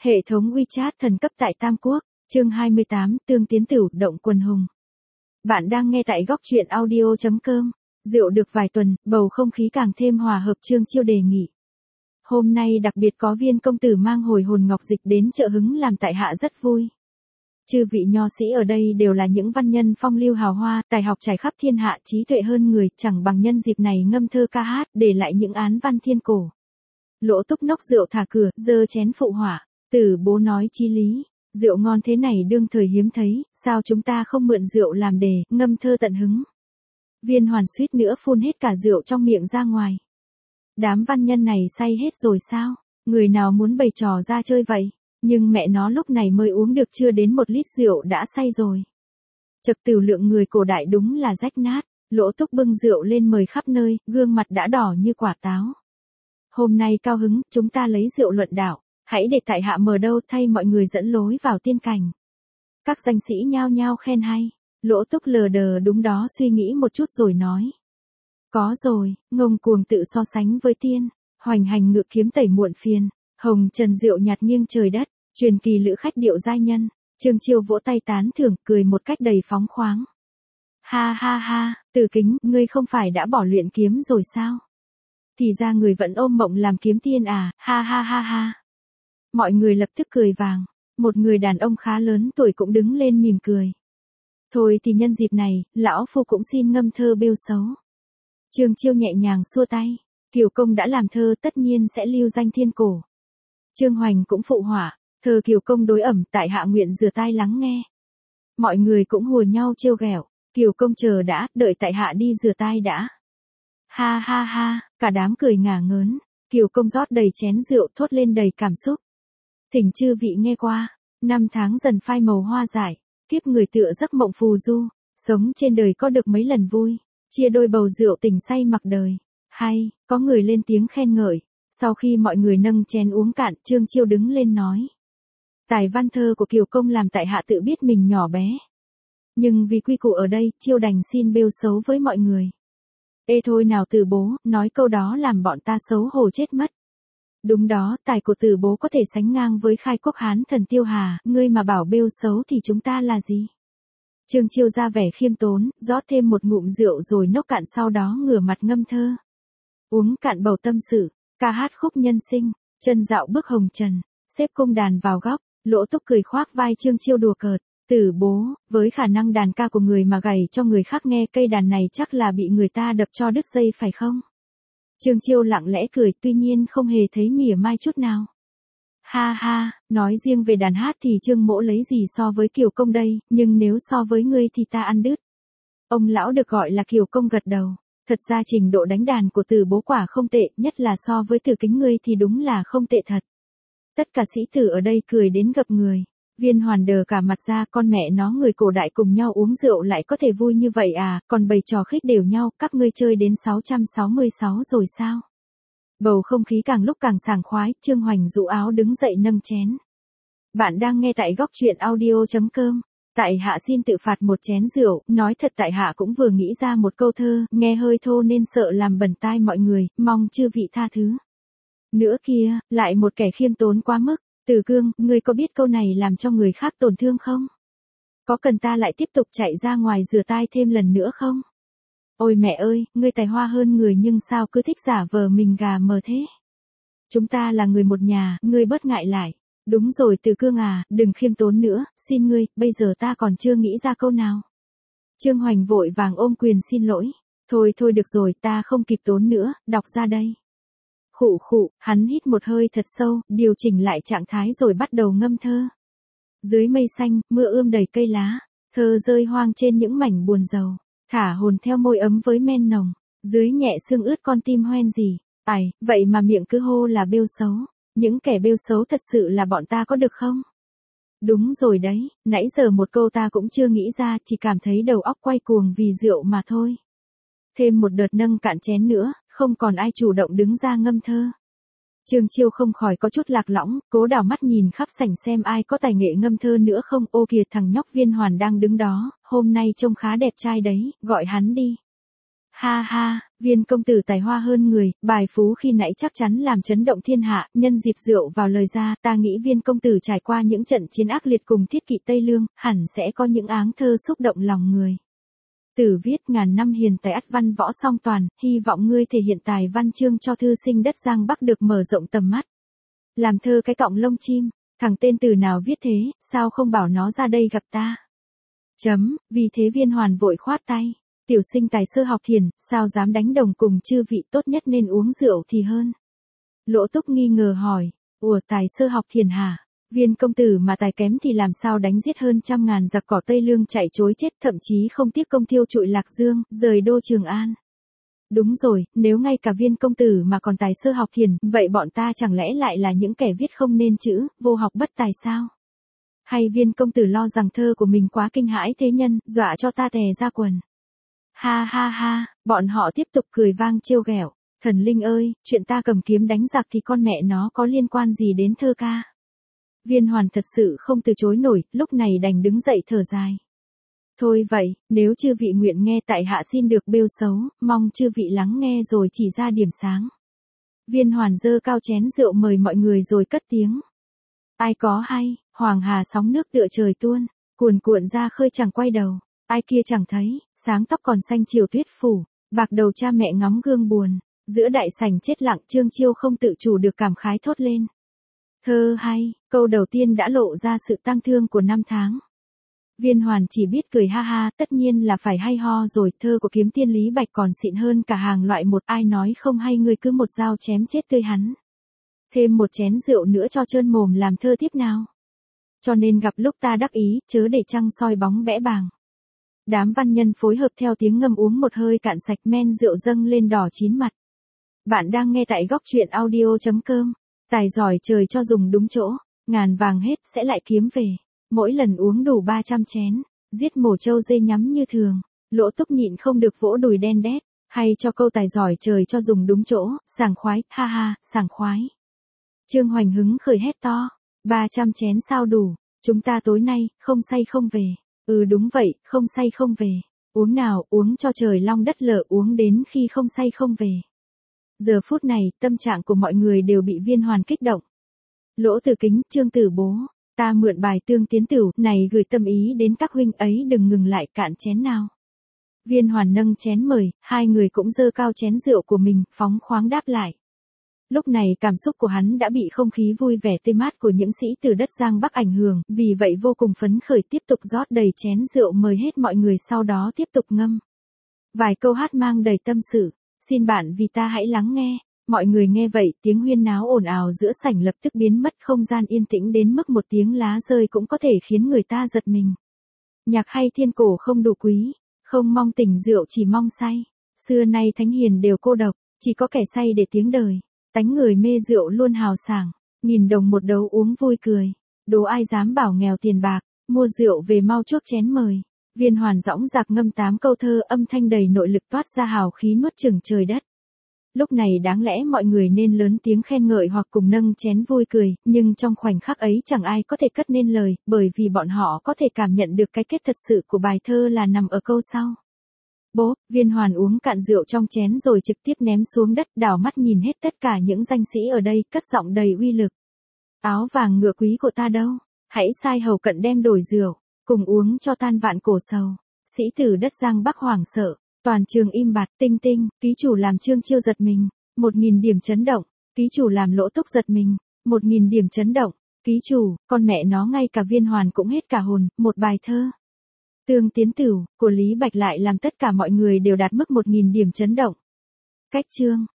Hệ thống WeChat thần cấp tại Tam Quốc, chương 28, tương tiến tửu, động quần hùng. Bạn đang nghe tại góc truyện audio.com. Rượu được vài tuần, bầu không khí càng thêm hòa hợp. Trương Chiêu đề nghị. Hôm nay đặc biệt có Viên công tử mang hồi hồn ngọc dịch đến trợ hứng làm tại hạ rất vui. Chư vị nho sĩ ở đây đều là những văn nhân phong lưu hào hoa, tài học trải khắp thiên hạ, trí tuệ hơn người, chẳng bằng nhân dịp này ngâm thơ ca hát, để lại những án văn thiên cổ. Lỗ Túc nốc rượu thả cửa, giơ chén phụ hỏa. Tử Bố nói chí lý, rượu ngon thế này đương thời hiếm thấy, sao chúng ta không mượn rượu làm đề, ngâm thơ tận hứng. Viên Hoàn suýt nữa phun hết cả rượu trong miệng ra ngoài. Đám văn nhân này say hết rồi sao? Người nào muốn bày trò ra chơi vậy? Nhưng mẹ nó lúc này mới uống được chưa đến 1 lít rượu đã say rồi. Chật tiểu lượng người cổ đại đúng là rách nát. Lỗ Túc bưng rượu lên mời khắp nơi, gương mặt đã đỏ như quả táo. Hôm nay cao hứng, chúng ta lấy rượu luận đạo. Hãy để tại hạ mở đâu thay mọi người dẫn lối vào tiên cảnh. Các danh sĩ nhao nhao khen hay. Lỗ Túc lờ đờ đúng đó suy nghĩ một chút rồi nói. Có rồi, ngông cuồng tự so sánh với tiên, hoành hành ngự kiếm tẩy muộn phiền, hồng trần rượu nhạt nghiêng trời đất, truyền kỳ lữ khách điệu giai nhân. Trương Chiêu vỗ tay tán thưởng, cười một cách đầy phóng khoáng. Ha ha ha, Từ Kính, ngươi không phải đã bỏ luyện kiếm rồi sao? Thì ra người vẫn ôm mộng làm kiếm tiên à, ha ha ha ha. Mọi người lập tức cười vàng, một người đàn ông khá lớn tuổi cũng đứng lên mỉm cười. Thôi thì nhân dịp này, lão phu cũng xin ngâm thơ bêu xấu. Trương Chiêu nhẹ nhàng xua tay, Kiều Công đã làm thơ tất nhiên sẽ lưu danh thiên cổ. Trương Hoành cũng phụ họa, thơ Kiều Công đối ẩm, tại hạ nguyện rửa tai lắng nghe. Mọi người cũng hùa nhau trêu ghẹo, Kiều Công chờ đã, đợi tại hạ đi rửa tai đã. Ha ha ha, cả đám cười ngả ngớn, Kiều Công rót đầy chén rượu thốt lên đầy cảm xúc. Thỉnh chư vị nghe qua, 5 tháng dần phai màu hoa dại, kiếp người tựa giấc mộng phù du, sống trên đời có được mấy lần vui, chia đôi bầu rượu tình say mặc đời. Hay, có người lên tiếng khen ngợi, sau khi mọi người nâng chén uống cạn, Trương Chiêu đứng lên nói. Tài văn thơ của Kiều Công làm tại hạ tự biết mình nhỏ bé. Nhưng vì quy củ ở đây, Chiêu đành xin bêu xấu với mọi người. Ê thôi nào Từ Bố, nói câu đó làm bọn ta xấu hổ chết mất. Đúng đó, tài của Từ Bố có thể sánh ngang với khai quốc Hán thần Tiêu Hà, ngươi mà bảo bêu xấu thì chúng ta là gì? Trương Chiêu ra vẻ khiêm tốn, rót thêm một ngụm rượu rồi nốc cạn, sau đó ngửa mặt ngâm thơ. Uống cạn bầu tâm sự, ca hát khúc nhân sinh, chân dạo bước hồng trần, xếp cung đàn vào góc. Lỗ Túc cười khoác vai Trương Chiêu đùa cợt. Từ Bố, với khả năng đàn ca của người mà gảy cho người khác nghe, cây đàn này chắc là bị người ta đập cho đứt dây phải không? Trương Chiêu lặng lẽ cười, tuy nhiên không hề thấy mỉa mai chút nào. Ha ha, nói riêng về đàn hát thì Trương Mỗ lấy gì so với Kiều Công đây, nhưng nếu so với ngươi thì ta ăn đứt. Ông lão được gọi là Kiều Công gật đầu. Thật ra trình độ đánh đàn của Từ Bố quả không tệ, nhất là so với Từ Kính ngươi thì đúng là không tệ thật. Tất cả sĩ tử ở đây cười đến gập người. Viên Hoàn đờ cả mặt ra, con mẹ nó, người cổ đại cùng nhau uống rượu lại có thể vui như vậy à, còn bày trò khích đều nhau, các ngươi chơi đến 666 rồi sao? Bầu không khí càng lúc càng sảng khoái, Trương Hoành rũ áo đứng dậy nâng chén. Bạn đang nghe tại góc truyện audio.com. Tại hạ xin tự phạt một chén rượu, nói thật tại hạ cũng vừa nghĩ ra một câu thơ, nghe hơi thô nên sợ làm bẩn tai mọi người, mong chư vị tha thứ. Nữa kia, lại một kẻ khiêm tốn quá mức. Từ Cương, ngươi có biết câu này làm cho người khác tổn thương không? Có cần ta lại tiếp tục chạy ra ngoài rửa tai thêm lần nữa không? Ôi mẹ ơi, ngươi tài hoa hơn người nhưng sao cứ thích giả vờ mình gà mờ thế? Chúng ta là người một nhà, ngươi bớt ngại lại. Đúng rồi Từ Cương à, đừng khiêm tốn nữa, xin ngươi, bây giờ ta còn chưa nghĩ ra câu nào. Trương Hoành vội vàng ôm quyền xin lỗi. Thôi thôi được rồi, ta không kịp tốn nữa, đọc ra đây. Khụ khụ, hắn hít một hơi thật sâu, điều chỉnh lại trạng thái rồi bắt đầu ngâm thơ. Dưới mây xanh, mưa ươm đầy cây lá, thơ rơi hoang trên những mảnh buồn rầu, thả hồn theo môi ấm với men nồng, dưới nhẹ sương ướt con tim hoen gì. Ai, vậy mà miệng cứ hô là bêu xấu, những kẻ bêu xấu thật sự là bọn ta có được không? Đúng rồi đấy, nãy giờ một câu ta cũng chưa nghĩ ra, chỉ cảm thấy đầu óc quay cuồng vì rượu mà thôi. Thêm một đợt nâng cạn chén nữa, không còn ai chủ động đứng ra ngâm thơ. Trương Chiêu không khỏi có chút lạc lõng, cố đảo mắt nhìn khắp sảnh xem ai có tài nghệ ngâm thơ nữa không. Ô kìa, thằng nhóc Viên Hoàn đang đứng đó, hôm nay trông khá đẹp trai đấy, gọi hắn đi. Ha ha, Viên công tử tài hoa hơn người, bài phú khi nãy chắc chắn làm chấn động thiên hạ, nhân dịp rượu vào lời ra, ta nghĩ Viên công tử trải qua những trận chiến ác liệt cùng thiết kỵ Tây Lương, hẳn sẽ có những áng thơ xúc động lòng người. Tử viết ngàn năm hiền tài ắt văn võ song toàn, hy vọng ngươi thể hiện tài văn chương cho thư sinh đất Giang Bắc được mở rộng tầm mắt. Làm thơ cái cọng lông chim, thằng tên từ nào viết thế, sao không bảo nó ra đây gặp ta. Vì thế Viên Hoàn vội khoát tay. Tiểu sinh tài sơ học thiền, sao dám đánh đồng cùng chư vị, tốt nhất nên uống rượu thì hơn. Lỗ Túc nghi ngờ hỏi, ủa tài sơ học thiền hả? Viên công tử mà tài kém thì làm sao đánh giết hơn 100.000 giặc cỏ Tây Lương chạy trối chết, thậm chí không tiếc công thiêu trụi Lạc Dương, rời đô Trường An. Đúng rồi, nếu ngay cả Viên công tử mà còn tài sơ học thiền, vậy bọn ta chẳng lẽ lại là những kẻ viết không nên chữ, vô học bất tài sao? Hay Viên công tử lo rằng thơ của mình quá kinh hãi thế nhân, dọa cho ta tè ra quần. Ha ha ha, bọn họ tiếp tục cười vang trêu ghẹo. Thần linh ơi, chuyện ta cầm kiếm đánh giặc thì con mẹ nó có liên quan gì đến thơ ca? Viên Hoàn thật sự không từ chối nổi, lúc này đành đứng dậy thở dài. Thôi vậy, nếu chư vị nguyện nghe tại hạ xin được bêu xấu, mong chư vị lắng nghe rồi chỉ ra điểm sáng. Viên Hoàn giơ cao chén rượu mời mọi người rồi cất tiếng. Ai có hay, hoàng hà sóng nước tựa trời tuôn, cuồn cuộn ra khơi chẳng quay đầu. Ai kia chẳng thấy, sáng tóc còn xanh chiều tuyết phủ, bạc đầu cha mẹ ngắm gương buồn, giữa đại sảnh chết lặng Trương Chiêu không tự chủ được cảm khái thốt lên. Thơ hay, câu đầu tiên đã lộ ra sự tang thương của năm tháng. Viên Hoàn chỉ biết cười ha ha, tất nhiên là phải hay ho rồi, thơ của kiếm tiên Lý Bạch còn xịn hơn cả hàng loại một, ai nói không hay ngươi cứ một dao chém chết tươi hắn. Thêm một chén rượu nữa cho trơn mồm làm thơ tiếp nào. Cho nên gặp lúc ta đắc ý, chớ để trăng soi bóng vẽ bàng. Đám văn nhân phối hợp theo tiếng ngâm uống một hơi cạn sạch, men rượu dâng lên đỏ chín mặt. Bạn đang nghe tại góc truyện audio.com. Tài giỏi trời cho dùng đúng chỗ, ngàn vàng hết sẽ lại kiếm về. Mỗi lần uống đủ 300 chén, giết mổ trâu dê nhắm như thường. Lỗ Túc nhịn không được vỗ đùi đen đét, hay cho câu tài giỏi trời cho dùng đúng chỗ, sảng khoái, ha ha, sảng khoái. Trương Hoành hứng khởi hét to, 300 chén sao đủ, chúng ta tối nay, không say không về. Ừ đúng vậy, không say không về. Uống nào, uống cho trời long đất lở, uống đến khi không say không về. Giờ phút này, tâm trạng của mọi người đều bị Viên Hoàn kích động. Lỗ Tử Kính, Trương Tử Bố, ta mượn bài Tương Tiến Tửu này gửi tâm ý đến các huynh ấy, đừng ngừng lại, cạn chén nào. Viên Hoàn nâng chén mời, hai người cũng giơ cao chén rượu của mình, phóng khoáng đáp lại. Lúc này cảm xúc của hắn đã bị không khí vui vẻ tươi mát của những sĩ từ đất Giang Bắc ảnh hưởng, vì vậy vô cùng phấn khởi, tiếp tục rót đầy chén rượu mời hết mọi người, sau đó tiếp tục ngâm. Vài câu hát mang đầy tâm sự, xin bạn vì ta hãy lắng nghe. Mọi người nghe vậy, tiếng huyên náo ồn ào giữa sảnh lập tức biến mất, không gian yên tĩnh đến mức một tiếng lá rơi cũng có thể khiến người ta giật mình. Nhạc hay thiên cổ không đủ quý, không mong tình rượu chỉ mong say. Xưa nay thánh hiền đều cô độc, chỉ có kẻ say để tiếng đời. Tánh người mê rượu luôn hào sảng, 1000 đồng một đấu uống vui cười. Đố ai dám bảo nghèo tiền bạc, mua rượu về mau chuốc chén mời. Viên Hoàn dõng dạc ngâm 8 câu thơ, âm thanh đầy nội lực toát ra hào khí nuốt chửng trời đất. Lúc này đáng lẽ mọi người nên lớn tiếng khen ngợi hoặc cùng nâng chén vui cười, nhưng trong khoảnh khắc ấy chẳng ai có thể cất nên lời, bởi vì bọn họ có thể cảm nhận được cái kết thật sự của bài thơ là nằm ở câu sau. Bố, Viên Hoàn uống cạn rượu trong chén rồi trực tiếp ném xuống đất, đảo mắt nhìn hết tất cả những danh sĩ ở đây, cất giọng đầy uy lực. Áo vàng ngựa quý của ta đâu? Hãy sai hầu cận đem đổi rượu, cùng uống cho tan vạn cổ sầu. Sĩ tử đất Giang Bắc hoảng sợ, toàn trường im bặt. Tinh tinh, ký chủ làm Trương Chiêu giật mình, 1000 điểm chấn động. Ký chủ làm Lỗ Túc giật mình, 1000 điểm chấn động. Ký chủ, con mẹ nó ngay cả Viên Hoàn cũng hết cả hồn, một bài thơ. Tương Tiến Tửu của Lý Bạch lại làm tất cả mọi người đều đạt mức 1000 điểm chấn động. Cách chương